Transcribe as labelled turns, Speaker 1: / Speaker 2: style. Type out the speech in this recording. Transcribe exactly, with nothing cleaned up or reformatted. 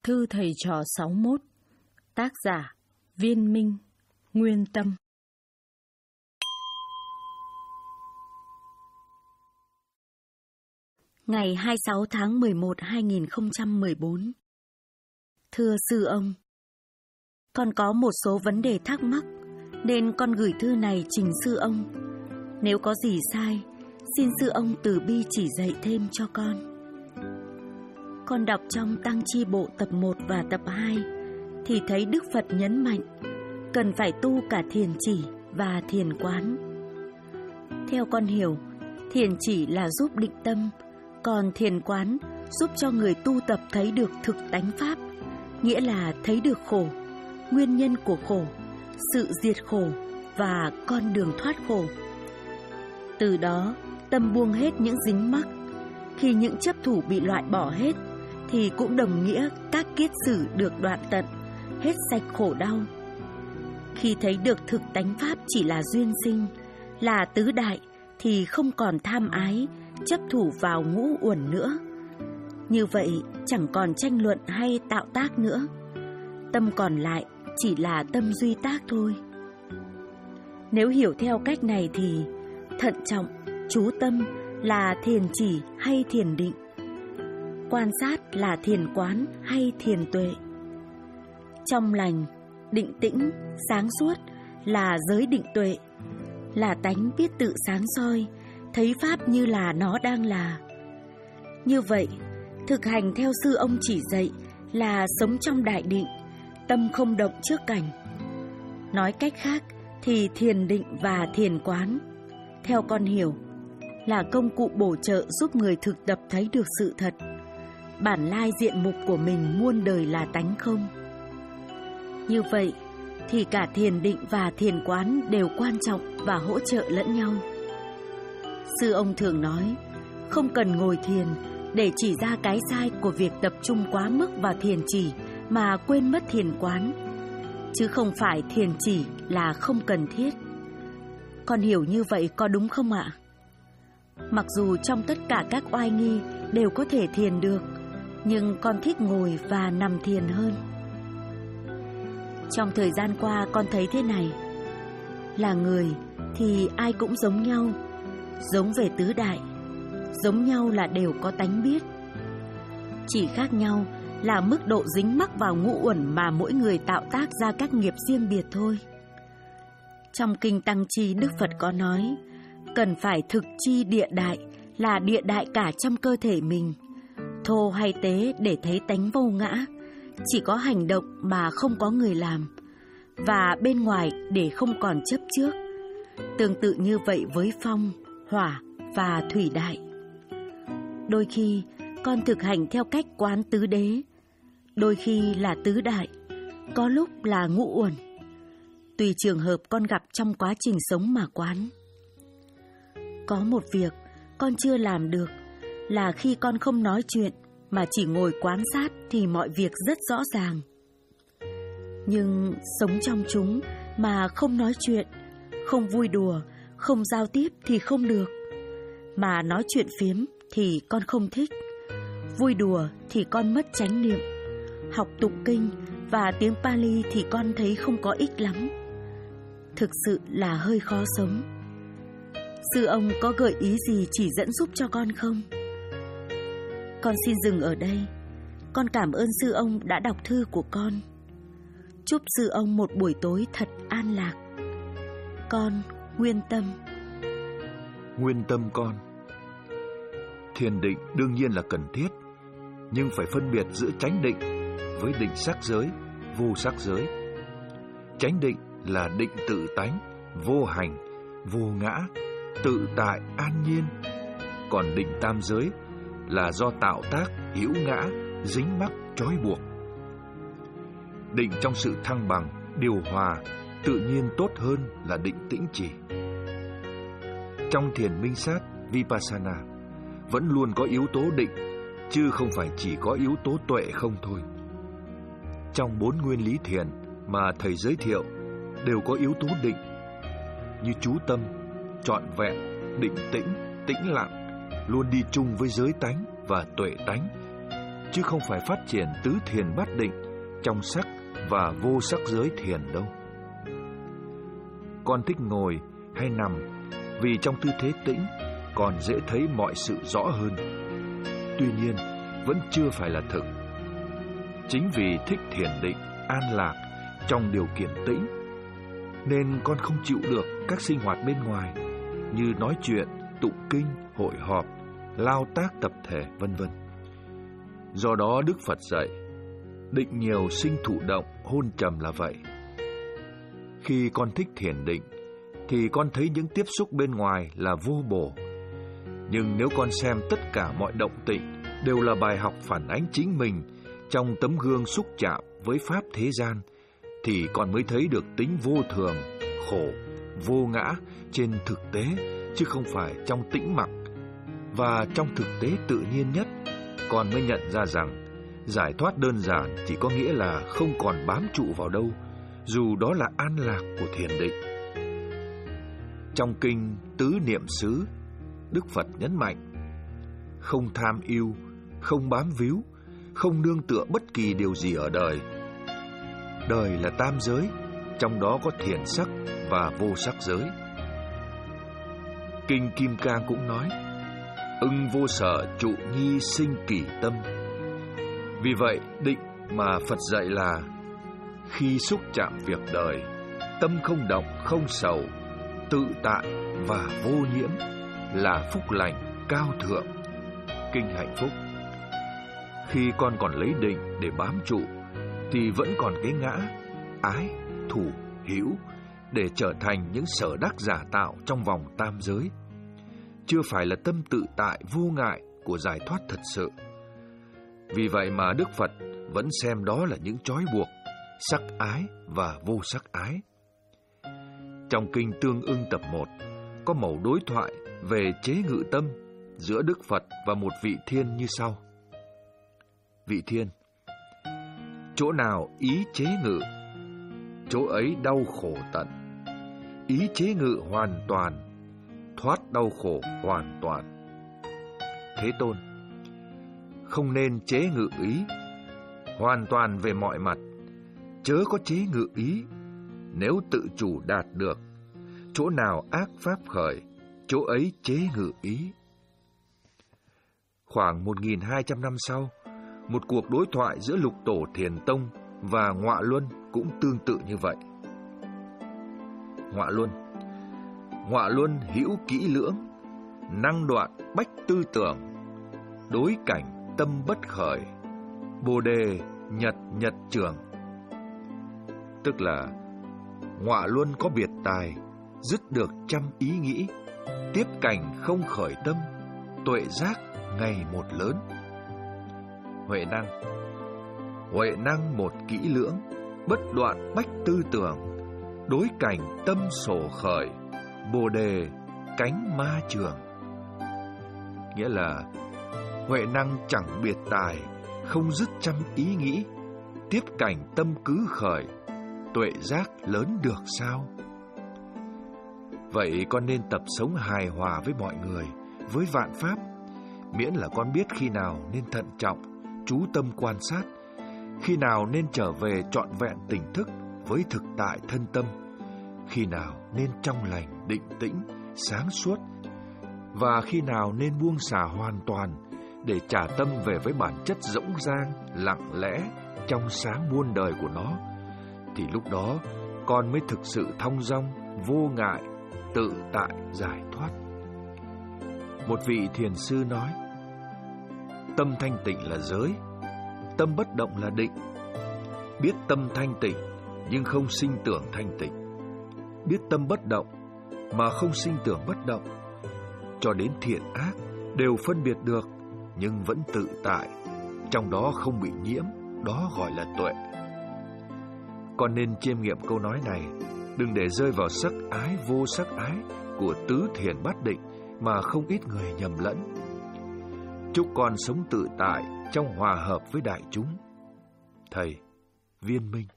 Speaker 1: Thư thầy trò sáu mốt. Tác giả Viên Minh, Nguyên Tâm. Ngày hai mươi sáu tháng mười một năm hai nghìn không trăm mười bốn. Thưa sư ông, con có một số vấn đề thắc mắc nên con gửi thư này trình sư ông. Nếu có gì sai, xin sư ông từ bi chỉ dạy thêm cho con. Con đọc trong Tăng Chi Bộ tập một và tập hai thì thấy Đức Phật nhấn mạnh cần phải tu cả thiền chỉ và thiền quán. Theo con hiểu, thiền chỉ là giúp định tâm, còn thiền quán giúp cho người tu tập thấy được thực tánh pháp, nghĩa là thấy được khổ, nguyên nhân của khổ, sự diệt khổ và con đường thoát khổ. Từ đó, tâm buông hết những dính mắc. Khi những chấp thủ bị loại bỏ hết, thì cũng đồng nghĩa các kiết sử được đoạn tận, hết sạch khổ đau. Khi thấy được thực tánh pháp chỉ là duyên sinh, là tứ đại, thì không còn tham ái, chấp thủ vào ngũ uẩn nữa. Như vậy chẳng còn tranh luận hay tạo tác nữa. Tâm còn lại chỉ là tâm duy tác thôi. Nếu hiểu theo cách này thì thận trọng, chú tâm là thiền chỉ hay thiền định, quan sát là thiền quán hay thiền tuệ, trong lành, định tĩnh, sáng suốt là giới định tuệ, là tánh biết tự sáng soi, thấy pháp như là nó đang là. Như vậy, thực hành theo sư ông chỉ dạy là sống trong đại định, tâm không động trước cảnh. Nói cách khác thì thiền định và thiền quán, theo con hiểu, là công cụ bổ trợ giúp người thực tập thấy được sự thật, bản lai diện mục của mình muôn đời là tánh không. Như vậy thì cả thiền định và thiền quán đều quan trọng và hỗ trợ lẫn nhau. Sư ông thường nói, không cần ngồi thiền để chỉ ra cái sai của việc tập trung quá mức vào thiền chỉ mà quên mất thiền quán, chứ không phải thiền chỉ là không cần thiết. Con hiểu như vậy có đúng không ạ? Mặc dù trong tất cả các oai nghi đều có thể thiền được, nhưng con thích ngồi và nằm thiền hơn. Trong thời gian qua con thấy thế này, là người thì ai cũng giống nhau, giống về tứ đại, giống nhau là đều có tánh biết. Chỉ khác nhau là mức độ dính mắc vào ngũ uẩn mà mỗi người tạo tác ra các nghiệp riêng biệt thôi. Trong Kinh Tăng Chi, Đức Phật có nói, cần phải thực chi địa đại, là địa đại cả trong cơ thể mình, thô hay tế để thấy tánh vô ngã, chỉ có hành động mà không có người làm, và bên ngoài để không còn chấp trước. Tương tự như vậy với phong, hỏa và thủy đại. Đôi khi con thực hành theo cách quán tứ đế, đôi khi là tứ đại, có lúc là ngũ uẩn, tùy trường hợp con gặp trong quá trình sống mà quán. Có một việc con chưa làm được là khi con không nói chuyện mà chỉ ngồi quan sát thì mọi việc rất rõ ràng. Nhưng sống trong chúng mà không nói chuyện, không vui đùa, không giao tiếp thì không được. Mà nói chuyện phiếm thì con không thích, vui đùa thì con mất chánh niệm, học tụng kinh và tiếng Pali thì con thấy không có ích lắm. Thực sự là hơi khó sống. Sư ông có gợi ý gì chỉ dẫn giúp cho con không? Con xin dừng ở đây. Con cảm ơn sư ông đã đọc thư của con. Chúc sư ông một buổi tối thật an lạc. Con, Nguyên Tâm.
Speaker 2: Nguyên Tâm con. Thiền định đương nhiên là cần thiết, nhưng phải phân biệt giữa chánh định với định sắc giới, vô sắc giới. Chánh định là định tự tánh, vô hành, vô ngã, tự tại an nhiên. Còn định tam giới là do tạo tác, hữu ngã, dính mắc, trói buộc. Định trong sự thăng bằng, điều hòa, tự nhiên tốt hơn là định tĩnh chỉ. Trong thiền minh sát, Vipassana, vẫn luôn có yếu tố định, chứ không phải chỉ có yếu tố tuệ không thôi. Trong bốn nguyên lý thiền mà thầy giới thiệu đều có yếu tố định, như chú tâm, trọn vẹn, định tĩnh, tĩnh lặng, luôn đi chung với giới tánh và tuệ tánh, chứ không phải phát triển tứ thiền bát định trong sắc và vô sắc giới thiền đâu. Con thích ngồi hay nằm vì trong tư thế tĩnh còn dễ thấy mọi sự rõ hơn. Tuy nhiên, vẫn chưa phải là thực. Chính vì thích thiền định, an lạc trong điều kiện tĩnh, nên con không chịu được các sinh hoạt bên ngoài như nói chuyện, tụng kinh, hội họp, lao tác tập thể, vân vân. Do đó Đức Phật dạy, định nhiều sinh thụ động, hôn trầm là vậy. Khi con thích thiền định, thì con thấy những tiếp xúc bên ngoài là vô bổ. Nhưng nếu con xem tất cả mọi động tĩnh đều là bài học phản ánh chính mình trong tấm gương xúc chạm với pháp thế gian, thì con mới thấy được tính vô thường, khổ, vô ngã trên thực tế, chứ không phải trong tĩnh mặc. Và trong thực tế tự nhiên nhất, con mới nhận ra rằng giải thoát đơn giản chỉ có nghĩa là không còn bám trụ vào đâu, dù đó là an lạc của thiền định. Trong kinh Tứ Niệm xứ, Đức Phật nhấn mạnh, không tham yêu, không bám víu, không nương tựa bất kỳ điều gì ở đời. Đời là tam giới, trong đó có thiền sắc và vô sắc giới. Kinh Kim Cang cũng nói, ưng vô sở trụ nhi sinh kỷ tâm. Vì vậy, định mà Phật dạy là khi xúc chạm việc đời, tâm không động, không sầu, tự tại và vô nhiễm là phúc lành, cao thượng, kinh hạnh phúc. Khi con còn lấy định để bám trụ, thì vẫn còn cái ngã, ái, thủ, hữu để trở thành những sở đắc giả tạo trong vòng tam giới. Chưa phải là tâm tự tại vô ngại của giải thoát thật sự. Vì vậy mà Đức Phật vẫn xem đó là những trói buộc, sắc ái và vô sắc ái. Trong kinh Tương Ưng tập một có mẩu đối thoại về chế ngự tâm giữa Đức Phật và một vị thiên như sau. Vị thiên: chỗ nào ý chế ngự, chỗ ấy đau khổ tận. Ý chế ngự hoàn toàn, thoát đau khổ hoàn toàn. Thế Tôn: không nên chế ngự ý, hoàn toàn về mọi mặt, chớ có chế ngự ý. Nếu tự chủ đạt được, chỗ nào ác pháp khởi, chỗ ấy chế ngự ý. Khoảng một nghìn hai trăm năm sau, một cuộc đối thoại giữa Lục Tổ Thiền Tông và Ngọa Luân cũng tương tự như vậy. Ngọa Luân: Ngọa Luân hữu kỹ lưỡng, năng đoạn bách tư tưởng, đối cảnh tâm bất khởi, bồ đề nhật nhật trường. Tức là Ngọa Luân có biệt tài, dứt được trăm ý nghĩ, tiếp cảnh không khởi tâm, tuệ giác ngày một lớn. Huệ năng: Huệ năng một kỹ lưỡng, bất đoạn bách tư tưởng, đối cảnh tâm sổ khởi, bồ đề cánh ma trường. Nghĩa là huệ năng chẳng biệt tài, không dứt trăm ý nghĩ, tiếp cảnh tâm cứ khởi, tuệ giác lớn được sao? Vậy con nên tập sống hài hòa với mọi người, với vạn pháp, miễn là con biết khi nào nên thận trọng, chú tâm quan sát, khi nào nên trở về trọn vẹn tỉnh thức với thực tại thân tâm, khi nào nên trong lành, định tĩnh, sáng suốt, và khi nào nên buông xả hoàn toàn để trả tâm về với bản chất rỗng rang, lặng lẽ, trong sáng muôn đời của nó, thì lúc đó con mới thực sự thong dong, vô ngại, tự tại, giải thoát. Một vị thiền sư nói, tâm thanh tịnh là giới, tâm bất động là định. Biết tâm thanh tịnh nhưng không sinh tưởng thanh tịnh, biết tâm bất động mà không sinh tưởng bất động, cho đến thiện ác đều phân biệt được nhưng vẫn tự tại, trong đó không bị nhiễm, đó gọi là tuệ. Con nên chiêm nghiệm câu nói này, đừng để rơi vào sắc ái vô sắc ái của tứ thiền bát định mà không ít người nhầm lẫn. Chúc con sống tự tại trong hòa hợp với đại chúng. Thầy Viên Minh.